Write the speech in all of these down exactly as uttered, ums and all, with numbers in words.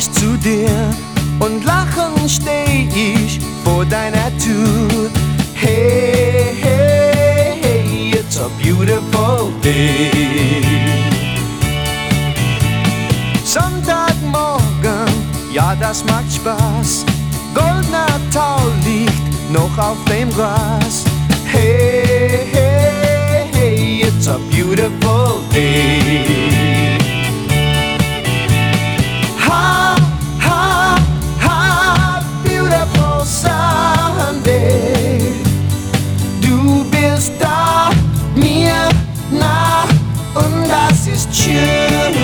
ich zu dir und lachend steh ich vor deiner Tür. Hey, hey, hey, it's a beautiful day. Sonntagmorgen, ja, das macht Spaß. Goldener Tau liegt noch auf dem Gras. Hey, hey, hey, it's a beautiful day. Ha, ha, ha, beautiful Sunday. Du bist da, mir nah, und das ist schön.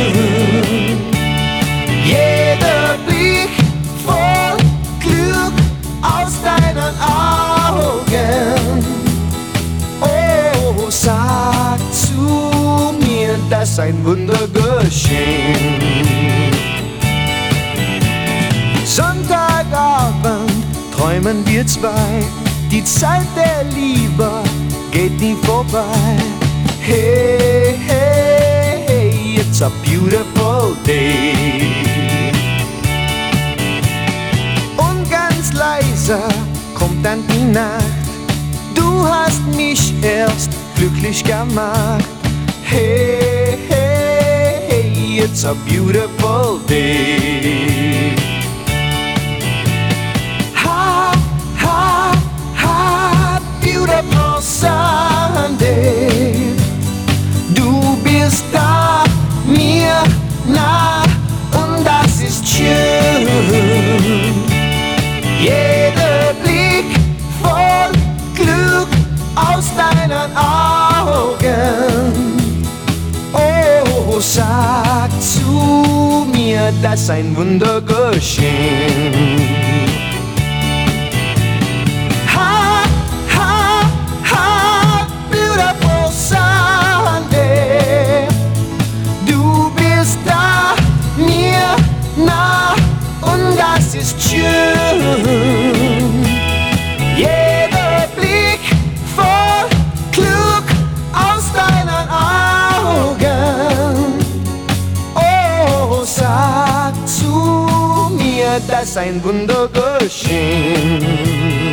Jeder Blick voll Glück aus deinen Augen. Oh, sag zu mir, das ist ein Wunder geschehen. Sonntagabend träumen wir zwei, die Zeit der Liebe geht nie vorbei. Hey, hey, hey, it's a beautiful day. Und ganz leise kommt dann die Nacht, du hast mich erst glücklich gemacht. Hey, hey, hey, it's a beautiful day. Ha, ha, ha, beautiful Sunday. Du bist da, mir nah, und das ist schön. Jeder Blick voll Glück aus deinen Augen. Oh, sag zu mir, dass ein Wunder geschehen. Ha, ha, ha, beautiful Sunday. Du bist da, mir nah, und das ist schön. Jeder Blick voll Glück aus deinen Augen. Oh, sag zu mir, dass ein Wunder geschehen.